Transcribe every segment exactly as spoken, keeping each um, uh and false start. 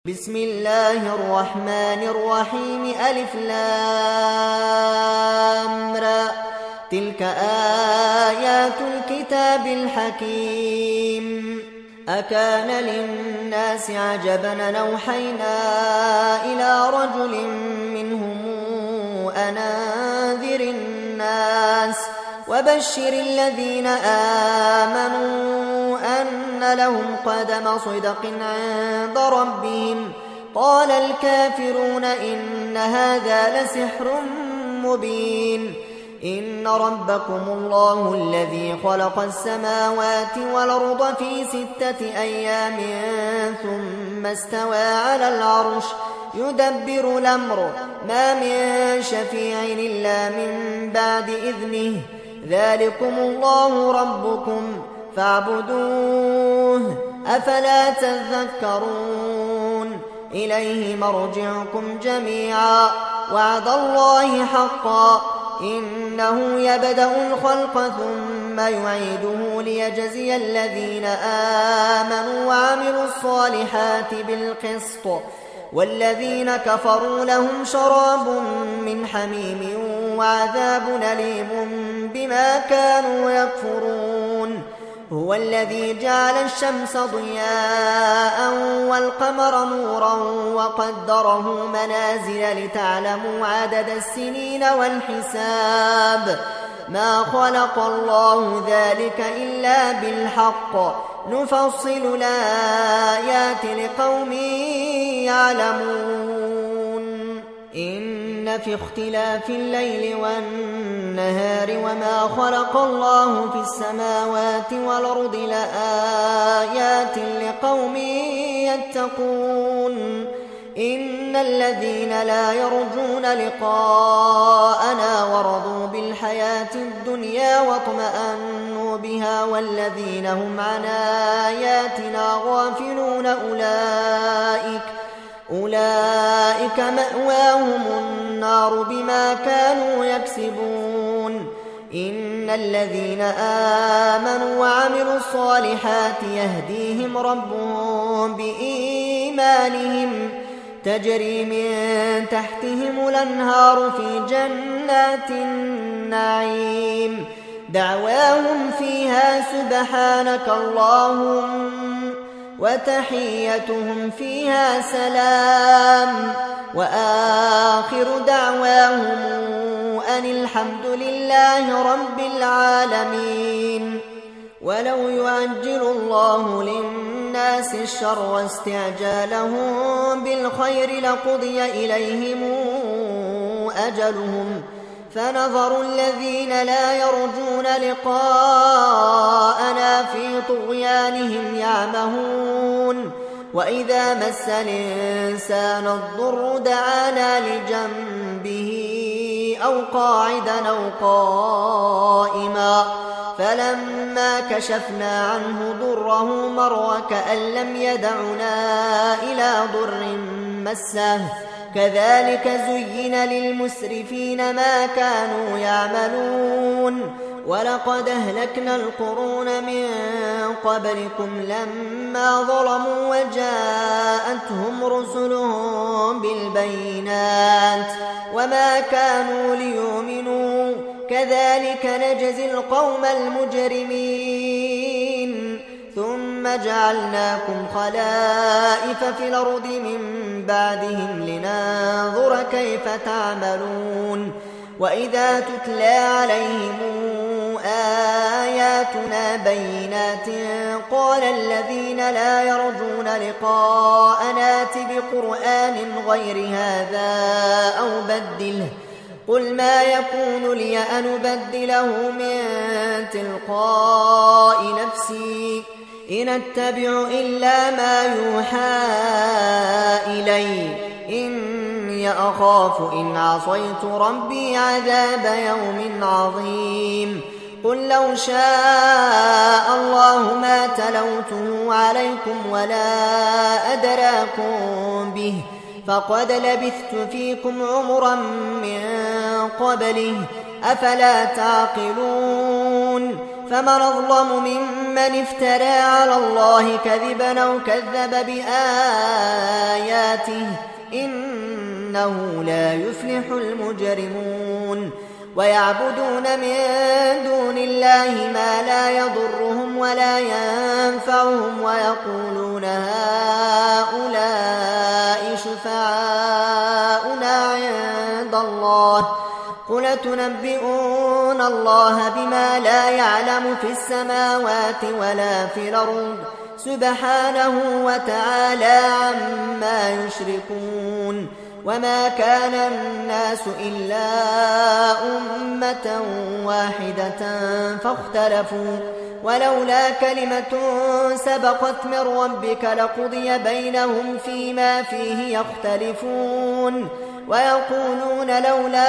بسم الله الرحمن الرحيم ألف لام را تلك آيات الكتاب الحكيم أكان للناس عجبا نوحينا إلى رجل منهم أن أنذر الناس وبشر الذين آمنوا أن لهم قدم صدق عند ربهم قال الكافرون إن هذا لسحر مبين إن ربكم الله الذي خلق السماوات والأرض في ستة أيام ثم استوى على العرش يدبر الأمر ما من شفيع إلا من بعد إذنه ذلكم الله ربكم فاعبدوه أفلا تذكرون إليه مرجعكم جميعا وعد الله حقا إنه يبدأ الخلق ثم يعيده ليجزي الذين آمنوا وعملوا الصالحات بالقسط والذين كفروا لهم شراب من حميم وعذاب أليم بما كانوا يكفرون هو الذي جعل الشمس ضياء والقمر نورا وقدره منازل لتعلموا عدد السنين والحساب ما خلق الله ذلك إلا بالحق نفصل الآيات لقوم يعلمون إن في اختلاف الليل والنهار وما خلق الله في السماوات والأرض لآيات لقوم يتقون إن الذين لا يرجون لقاءنا ورضوا بالحياة الدنيا واطمأنوا بها والذين هم عن آياتنا غافلون أولئك أولئك مأواهم النار بما كانوا يكسبون إن الذين آمنوا وعملوا الصالحات يهديهم ربهم بإيمانهم تجري من تحتهم الأنهار في جنات النعيم دعواهم فيها سبحانك اللهم وتحيتهم فيها سلام وآخر دعواهم أن الحمد لله رب العالمين ولو يعجل الله للناس الشر واستعجالهم بالخير لقضي إليهم أجلهم فنظر الذين لا يرجون لقاءنا في طغيانهم يعمهون وإذا مس الإنسان الضر دعانا لجنبه أو قاعدا أو قائما فلما كشفنا عنه ضره مر كأن لم يدعنا إلى ضر مسه كذلك زين للمسرفين ما كانوا يعملون ولقد أهلكنا القرون من قبلكم لما ظلموا وجاءتهم رسلهم بالبينات وما كانوا ليؤمنوا كذلك نجزي القوم المجرمين ثم جعلناكم خلائف في الأرض من بعدهم لننظر كيف تعملون وإذا تتلى عليهم آياتنا بينات قال الذين لا يرجون لقاءنا ائت بقرآن غير هذا أو بدله قل ما يكون لي أن أبدله من تلقاء نفسي إن أتبع إلا ما يوحى إلي إني أخاف إن عصيت ربي عذاب يوم عظيم قل لو شاء الله ما تلوته عليكم ولا أدراكم به فقد لبثت فيكم عمرا من قبله أفلا تعقلون فمن أظلم ممن افترى على الله كذبا أو كذب بآياته إنه لا يفلح المجرمون ويعبدون من دون الله ما لا يضرهم ولا ينفعهم ويقولون هؤلاء شفعاؤنا عند الله قل تنبئون الله بما لا يعلم في السماوات ولا في الأرض سبحانه وتعالى عما يشركون وما كان الناس إلا أمة واحدة فاختلفوا ولولا كلمة سبقت من ربك لقضي بينهم فيما فيه يختلفون ويقولون لولا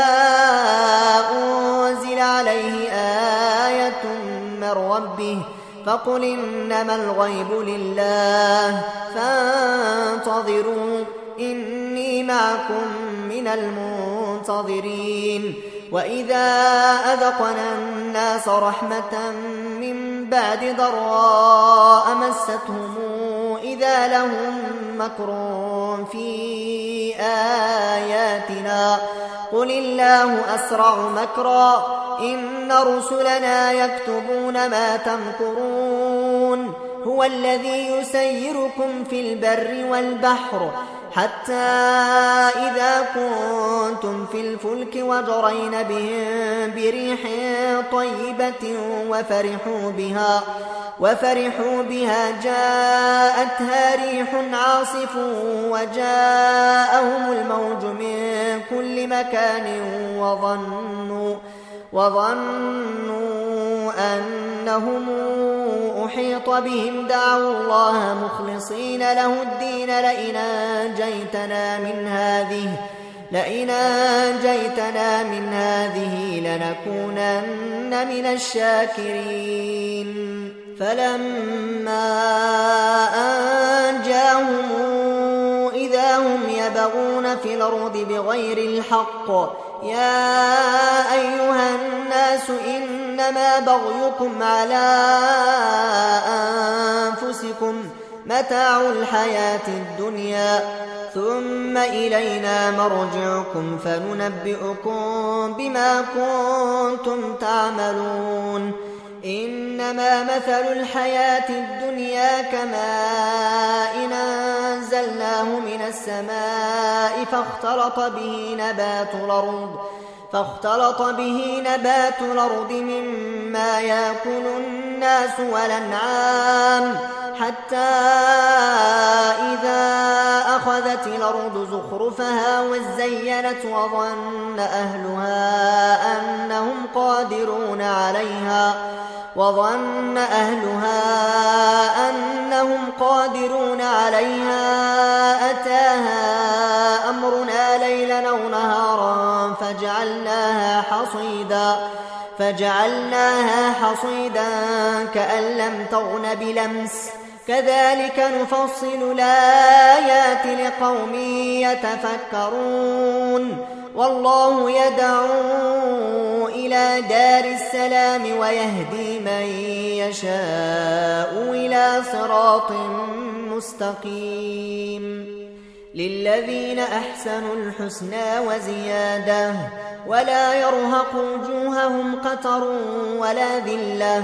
أنزل عليه آية من ربه فقل إنما الغيب لله فانتظروا إني معكم من المنتظرين وإذا أذقنا الناس رحمة من بعد ضراء مستهم إذا لهم مكر في آياتنا قل الله أسرع مكرا إن رسلنا يكتبون ما تمكرون هو الذي يسيركم في البر والبحر حتى إذا كنتم في الفلك وجرين بهم بريح طيبة وفرحوا بها وفرحوا بها جاءتها ريح عاصف وجاءهم الموج من كل مكان وظنوا وظنوا أنهم أحيط بهم دعوا الله مخلصين له الدين لئن أنجيتنا من هذه لئن أنجيتنا من هذه لنكونن من الشاكرين فلما أنجاهم إذا هم يبغون في الأرض بغير الحق يا أيها الناس إنما بغيكم على أنفسكم متاع الحياة الدنيا ثم إلينا مرجعكم فننبئكم بما كنتم تعملون إنما مثل الحياة الدنيا كماء أنزلناه من السماء فاختلط به نبات الأرض فاختلط به نبات الأرض مما يأكل الناس والأنعام حتى إذا أخذت الأرض زخرفها وزينت وظن أهلها أنهم قادرون عليها وظن أهلها أنهم قادرون عليها أتاها أمرنا ليلا أو نهارا فجعلناها حصيدا فجعلناها حصيدا كأن لم تغن بلمس كذلك نفصل الآيات لقوم يتفكرون والله يدعو إلى دار السلام ويهدي من يشاء إلى صراط مستقيم للذين أحسنوا الحسنى وزيادة ولا يرهق وجوههم قتر ولا ذلة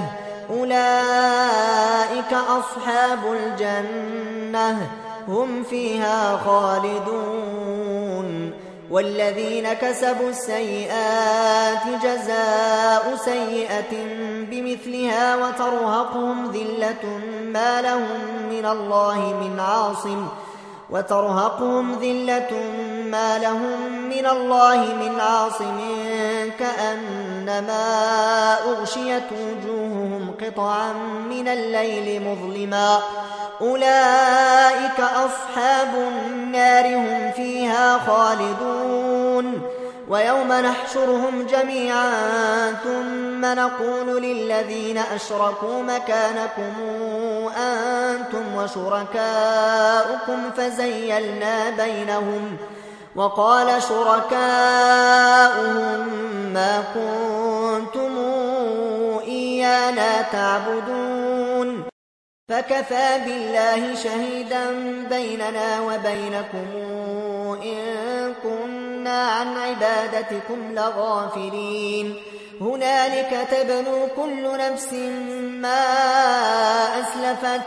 أولئك أصحاب الجنة هم فيها خالدون والذين كسبوا السيئات جزاء سيئة بمثلها وترهقهم ذلة ما لهم من الله من عاصم وترهقهم ذلة ما لهم من الله من عاصم كأنما أغشيت وجوههم قطعا من الليل مظلما أولئك أصحاب النار هم فيها خالدون ويوم نحشرهم جميعا ثم نقول للذين أشركوا مكانكم أنتم وشركاؤكم فزيلنا بينهم وقال شركاؤهم ما كنتم إيانا تعبدون فكفى بالله شهيدا بيننا وبينكم إن كنا عن عبادتكم لغافلين هنالك تبلو كل نفس ما أسلفت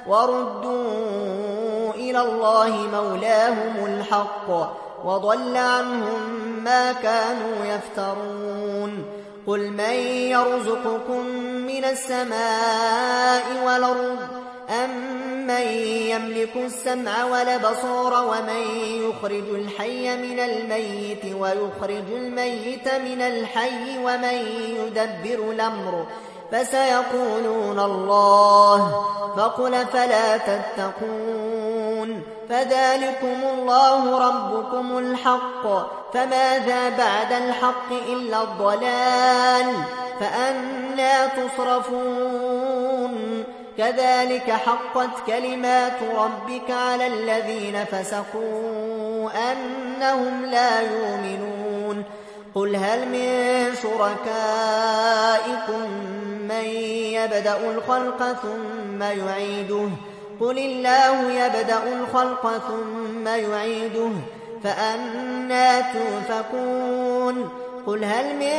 وردوا إلى الله مولاهم الحق وضل عنهم ما كانوا يفترون قل من يرزقكم من السماء والأرض أم من يملك السمع والبصر ومن يخرج الحي من الميت ويخرج الميت من الحي ومن يدبر الأمر فسيقولون الله فقل فلا تتقون فذلكم الله ربكم الحق فماذا بعد الحق إلا الضلال فأنى تصرفون كذلك حقت كلمات ربك على الذين فسقوا أنهم لا يؤمنون قل هل من شركائكم من يبدأ الخلق ثم يعيده قل الله يبدأ الخلق ثم يعيده فأنى تؤفكون قل هل من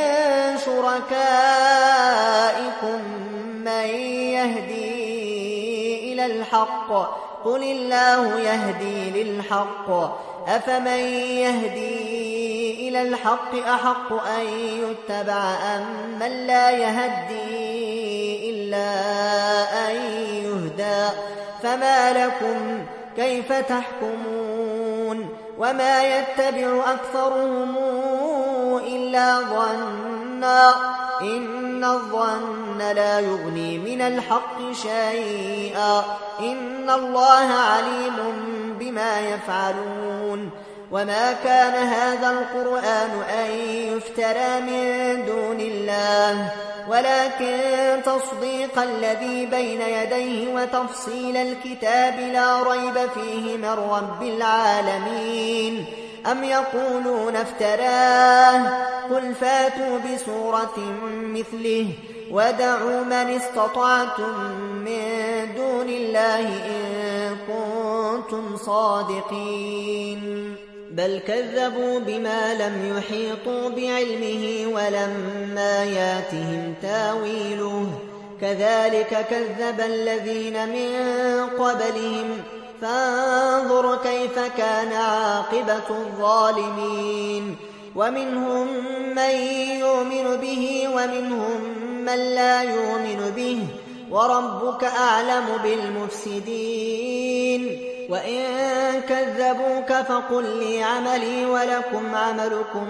شركائكم من يهدي إلى الحق قل الله يهدي للحق أفمن يهدي إلى الحق أحق أن يتبع أم من لا يهدي إلا أن يهدى فما لكم كيف تحكمون وما يتبع أكثرهم إلا ظنا إن الظن لا يغني من الحق شيئا إن الله عليم بما يفعلون وما كان هذا القرآن أن يفترى من دون الله ولكن تصديق الذي بين يديه وتفصيل الكتاب لا ريب فيه من رب العالمين أم يقولون افتراه قل فاتوا بسورة مثله ودعوا من استطعتم من دون الله إن كنتم صادقين بل كذبوا بما لم يحيطوا بعلمه ولما ياتهم تاويله كذلك كذب الذين من قبلهم فانظر كيف كان عاقبة الظالمين ومنهم من يؤمن به ومنهم من لا يؤمن به وربك أعلم بالمفسدين وإن كذبوك فقل لي عملي ولكم عملكم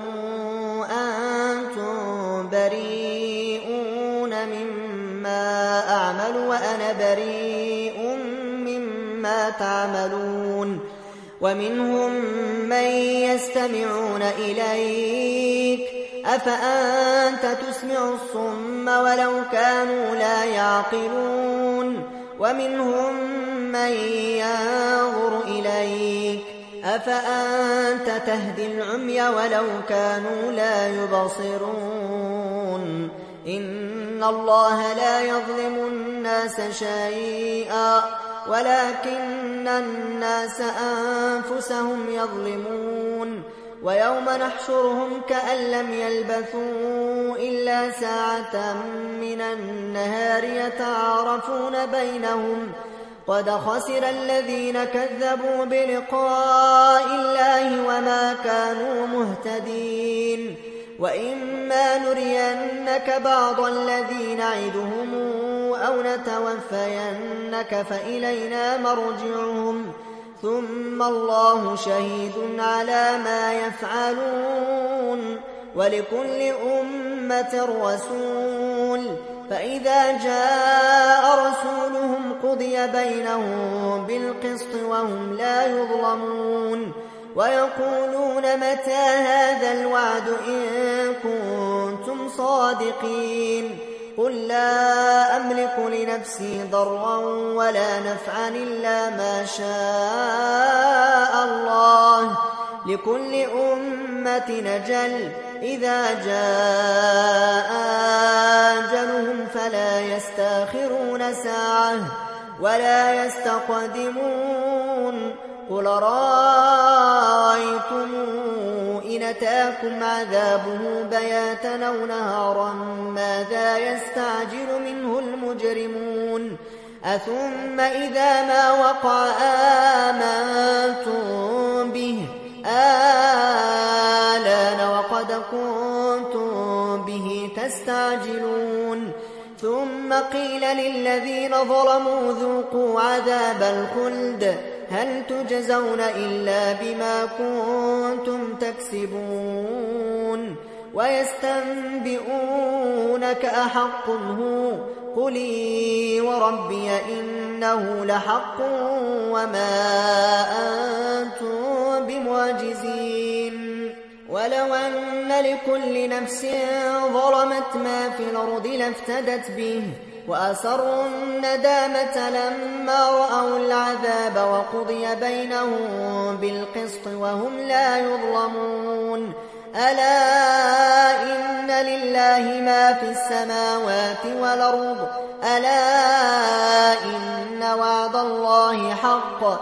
أنتم بريئون مما أعمل وأنا بريء مما تعملون ومنهم من يستمعون إليك أفأنت تسمع الصم ولو كانوا لا يعقلون ومنهم من ينظر إليك أفأنت تهدي العمي ولو كانوا لا يبصرون إن الله لا يظلم الناس شيئا ولكن الناس أنفسهم يظلمون ويوم نحشرهم كأن لم يلبثوا إلا ساعة من النهار يتعارفون بينهم قد خسر الذين كذبوا بلقاء الله وما كانوا مهتدين وإما نرينك بعض الذي نعدهم أو نتوفينك فإلينا مرجعهم ثم الله شهيد على ما يفعلون ولكل أمة رسول فإذا جاء رسولهم قضي بينهم بالقسط وهم لا يظلمون ويقولون متى هذا الوعد إن كنتم صادقين قل لا أملك لنفسي ضرا ولا نفعا إلا ما شاء الله لكل أمة أجل إذا جاء أجلهم فلا يستأخرون ساعة ولا يستقدمون قل رأيتم إن أتاكم عذابه بياتا أو نهارا ماذا يستعجل منه المجرمون أثم إذا ما وقع آمنتم به آلان وقد كنتم به تستعجلون ثم قيل للذين ظلموا ذوقوا عذاب الخلد هل تجزون إلا بما كنتم تكسبون ويستنبئونك أحق هو قل إي وربي إنه لحق وما أنتم بمعجزين ولو أن لكل نفس ظلمت ما في الأرض لافتدت به وأسروا الندامة لما رأوا العذاب وقضي بينهم بالقسط وهم لا يظلمون ألا إن لله ما في السماوات والأرض ألا إن وعد الله حق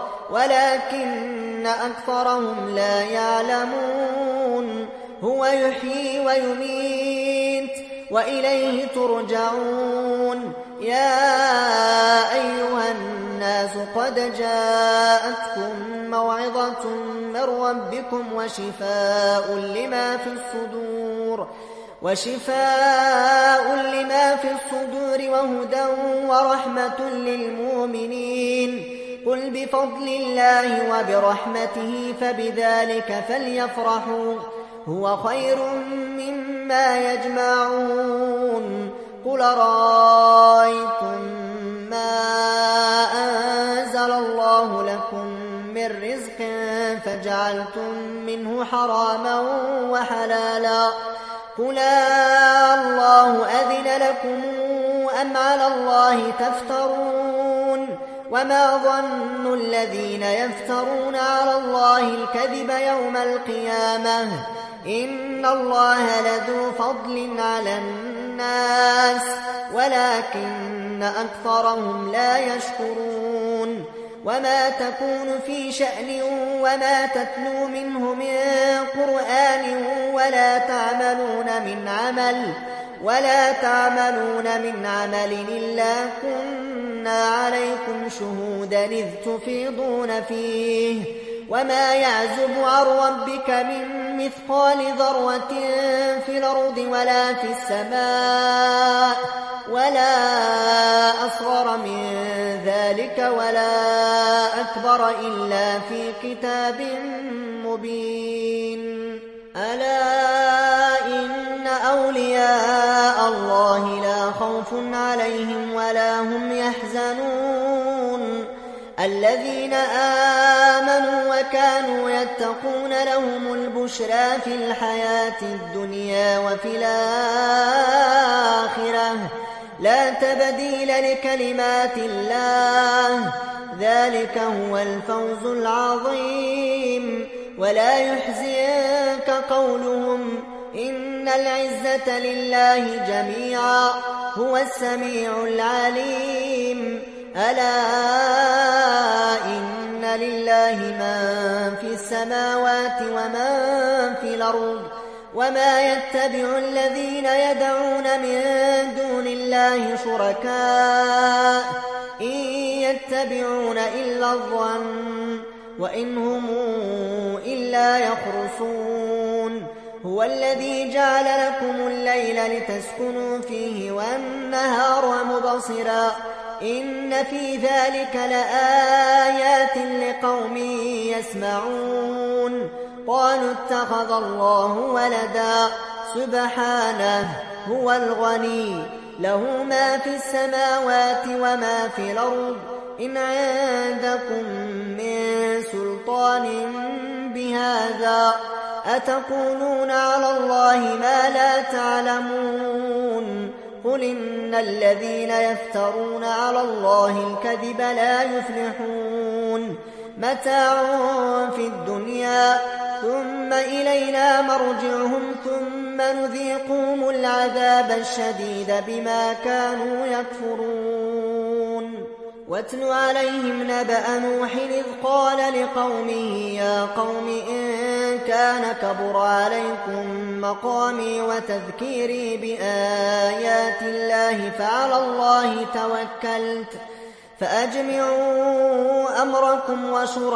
ولكن أكثرهم لا يعلمون هو يحيي ويميت وإليه ترجعون يا أيها الناس قد جاءتكم موعظة من ربكم وشفاء لما في الصدور وشفاء لما في الصدور وهدى ورحمة للمؤمنين قل بفضل الله وبرحمته فبذلك فليفرحوا هو خير مما يجمعون قل رأيتم ما أنزل الله لكم من رزق فجعلتم منه حراما وحلالا قل الله أذن لكم أم على الله تفترون وما ظن الذين يفترون على الله الكذب يوم القيامة إن الله لذو فضل على الناس ولكن أكثرهم لا يشكرون وما تكون في شأن وما تتلو منه من قرآن ولا تعملون من عمل ولا تعملون من عمل إلا كنا عليكم شهودا إذ تفيضون فيه وما يعزب عن ربك من مثقال ذرة في الأرض ولا في السماء ولا أصغر من ذلك ولا أكبر إلا في كتاب مبين ألا إن أولياء الله لا خوف عليهم ولا هم يحزنون الذين آمنوا وكانوا يتقون لهم البشرى في الحياة الدنيا وفي الآخرة لا تبديل لكلمات الله ذلك هو الفوز العظيم ولا يحزنك قولهم إن العزة لله جميعا هو السميع العليم ألا إن لله من في السماوات ومن في الأرض وما يتبع الذين يدعون من دون الله شركاء إن يتبعون إلا الظن وإن هم إلا يخرصون هو الذي جعل لكم الليل لتسكنوا فيه والنهار مبصرا إن في ذلك لآيات لقوم يسمعون قالوا اتخذ الله ولدا سبحانه هو الغني له ما في السماوات وما في الأرض إن عندكم من سلطان بهذا أتقولون على الله ما لا تعلمون قل إن الذين يفترون على الله الكذب لا يفلحون متاع في الدنيا ثم إلينا مرجعهم ثم نذيقهم العذاب الشديد بما كانوا يكفرون واتل عليهم نبأ نوح إذ قال لقومه يا قوم إن كان كبر عليكم مقامي وتذكيري بآيات الله فعلى الله توكلت فأجمعوا أمركم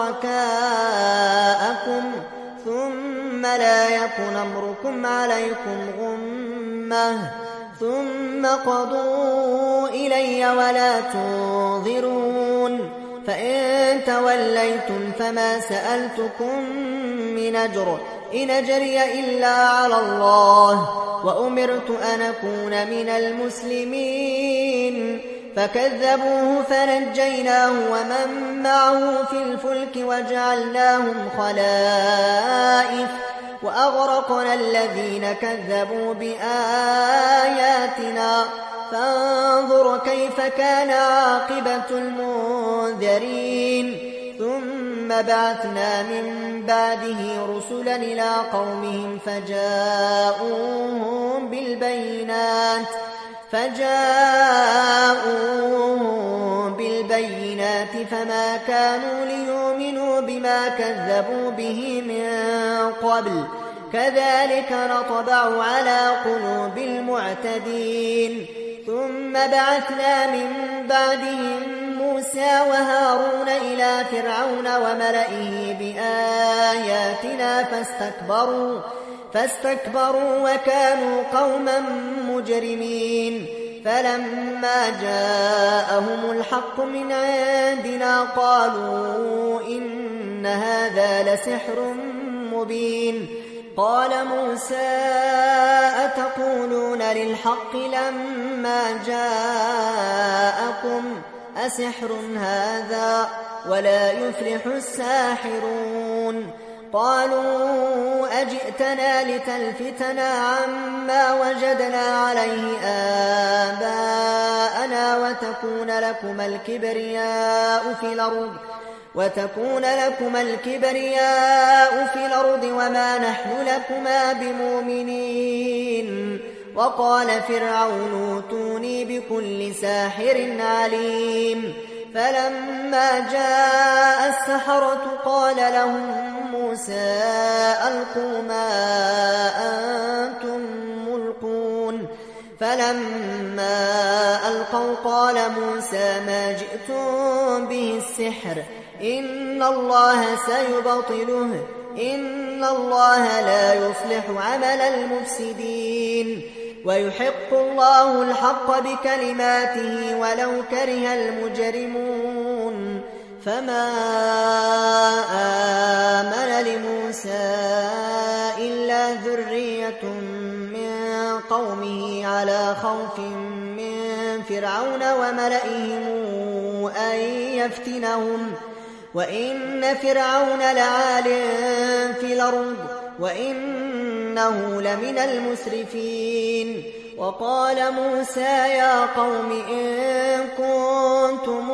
وشركاءكم ثم لا يكن أمركم عليكم غمة ثم قضوا إلي ولا تنظرون فإن توليتم فما سألتكم من أجر إن أجري إلا على الله وأمرت أن أكون من المسلمين فكذبوه فنجيناه ومن معه في الفلك وجعلناهم خلائف وأغرقنا الذين كذبوا بآياتنا فانظر كيف كان عاقبة المنذرين ثم بعثنا من بعده رسلا إلى قومهم فجاءوهم بالبينات فجاءوهم بالبينات فما كانوا ليؤمنوا بما كذبوا به من قبل كذلك نطبع على قلوب المعتدين ثم بعثنا من بعدهم موسى وهارون إلى فرعون وملئه بآياتنا فاستكبروا فاستكبروا وكانوا قوما مجرمين فلما جاءهم الحق من عندنا قالوا إن هذا لسحر مبين قال موسى أتقولون للحق لما جاءكم أسحر هذا ولا يفلح الساحرون قالوا أجئتنا لتلفتنا عما وجدنا عليه آباءنا وتكون لكما الكبرياء في الأرض وتكون لكما الكبرياء في الأرض وما نحن لكما بمؤمنين وقال فرعون ائتوني بكل ساحر عليم فلما جاء السحرة قال لهم موسى ألقوا ما أنتم ملقون فلما ألقوا قال موسى ما جئتم به السحر إن الله سيبطله إن الله لا يصلح عمل المفسدين ويحق الله الحق بكلماته ولو كره المجرمون فما آمن لموسى إلا ذرية من قومه على خوف من فرعون وملئهم أن يفتنهم وإن فرعون لعال في الأرض وإنه لمن المسرفين وقال موسى يا قوم إن كنتم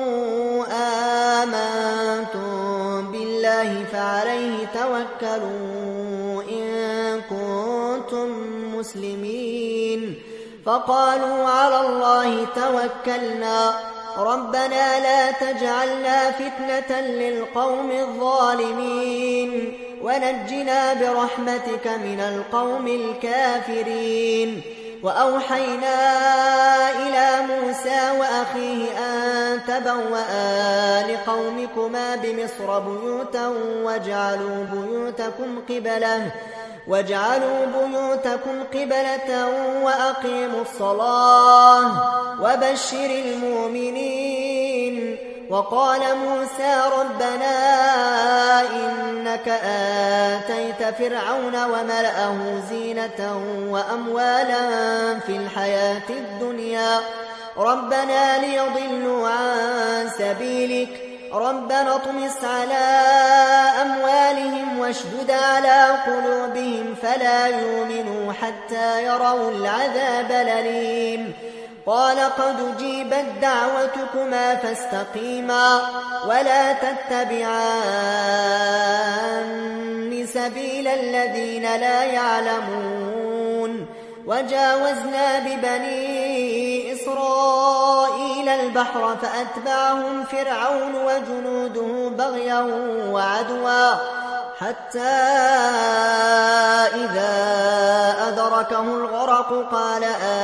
آمنتم بالله فعليه توكلوا إن كنتم مسلمين فقالوا على الله توكلنا ربنا لا تجعلنا فتنة للقوم الظالمين ونجنا برحمتك من القوم الكافرين وأوحينا إلى موسى وأخيه أن تبوأ لقومكما بمصر بيوتا واجعلوا بيوتكم قبلة واجعلوا بيوتكم قبلة وأقيموا الصلاة وبشر المؤمنين وقال موسى ربنا إنك آتيت فرعون وملأه زينة وأموالا في الحياة الدنيا ربنا ليضلوا عن سبيلك ربنا اطمس على أموالهم واشدد على قلوبهم فلا يؤمنوا حتى يروا العذاب الأليم قال قد أجيبت دعوتكما فاستقيما ولا تتبعان سبيل الذين لا يعلمون. وجاوزنا ببني إسرائيل البحر فأتبعهم فرعون وجنوده بغيا وعدوا حتى إذا أدركه الغرق قال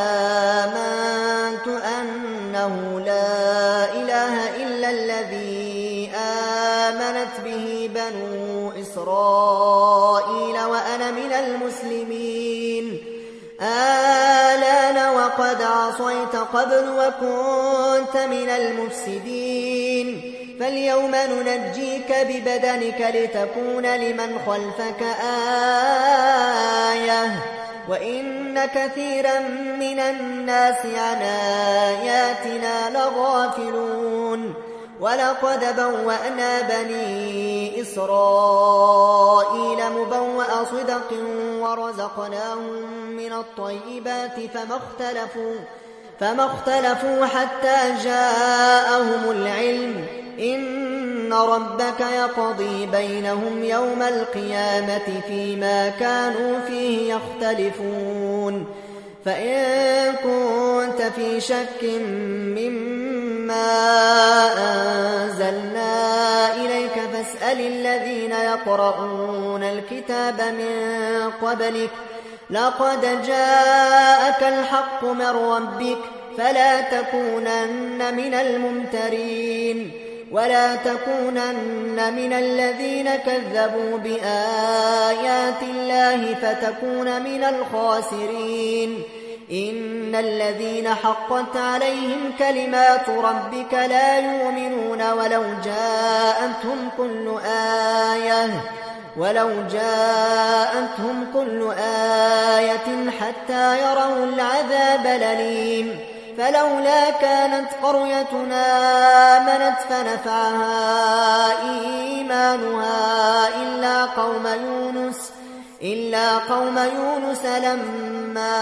آمنت أنه لا إله إلا الذي آمنت به بنو إسرائيل وأنا من المسلمين. آلان وقد عصيت قبل وكنت من المفسدين فاليوم ننجيك ببدنك لتكون لمن خلفك آية وإن كثيرا من الناس عن آياتنا لغافلون. ولقد بوأنا بني إسرائيل مبوأ صدق ورزقناهم من الطيبات فما اختلفوا, فما اختلفوا حتى جاءهم العلم إن ربك يقضي بينهم يوم القيامة فيما كانوا فيه يختلفون. فإن كنت في شك مما أنزلنا إليك فاسأل الذين يقرؤون الكتاب من قبلك لقد جاءك الحق من ربك فلا تكونن من الممترين ولا تكونن من الذين كذبوا بآيات الله فتكون من الخاسرين. إن الذين حقت عليهم كلمات ربك لا يؤمنون ولو جاءتهم كل آية ولو جاءتهم كل آية حتى يروا العذاب الأليم. فلولا كانت قريتنا آمنت فنفعها إيمانها إلا قوم يونس إلا قوم يونس لما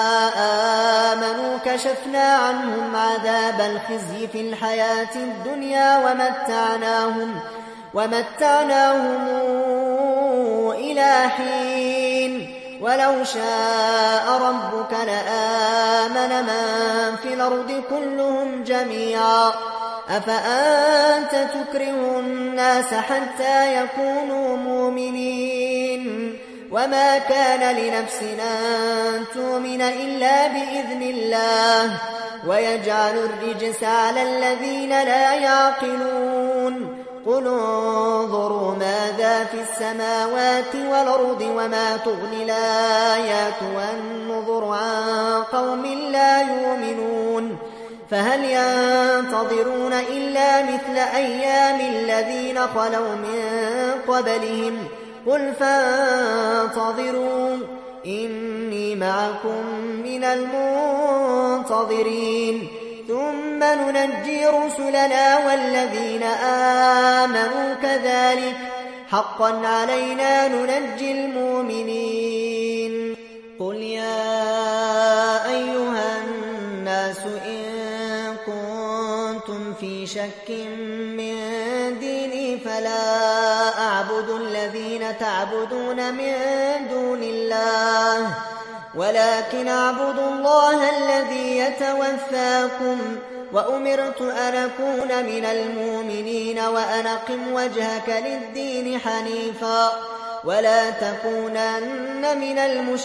آمنوا كشفنا عنهم عذاب الخزي في الحياة الدنيا ومتعناهم ومتعناهم إلى حين. ولو شاء ربك لآمن من في الأرض كلهم جميعا أفأنت تكره الناس حتى يكونوا مؤمنين. وما كان لنفسنا أن تؤمن إلا بإذن الله ويجعل الرجس على الذين لا يعقلون. قل انظروا ماذا في السماوات والأرض وما تغني الآيات والنذر عن قوم لا يؤمنون. فهل ينتظرون إلا مثل أيام الذين خلوا من قبلهم قل فانتظروا إني معكم من المنتظرين. ثم ننجي رسلنا والذين آمنوا كذلك حقا علينا ننجي المؤمنين. قل يا أيها الناس إن كنتم في شك من ديني فلا أعبد الذين تعبدون من دون الله ولكن أعبد الله الذي يتوفاكم وأمرت أن أكون من المؤمنين وأن أقم وجهك للدين حنيفا ولا تكونن من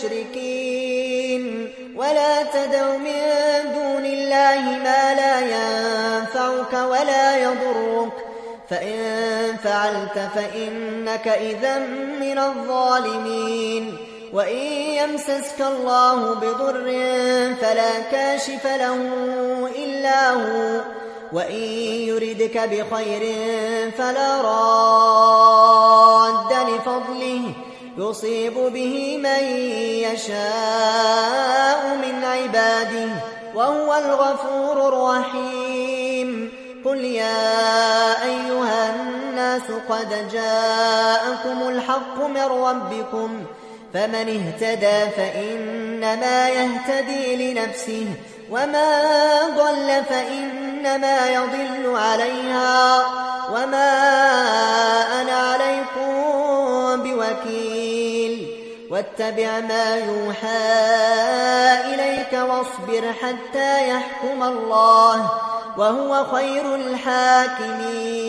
المشركين ولا تدع من دون الله ما لا ينفعك ولا يضرك فإن فعلت فإنك إذا من الظالمين. وإن يمسسك الله بضر فلا كاشف له إلا هو وإن يردك بخير فلا راد لفضله يصيب به من يشاء من عباده وهو الغفور الرحيم. قل يا أيها الناس قد جاءكم الحق من ربكم فمن اهتدى فإنما يهتدي لنفسه وما ضل فإنما يضل عليها وما أنا عليكم بوكيل واتبع ما يوحى إليك واصبر حتى يحكم الله وهو خير الحاكمين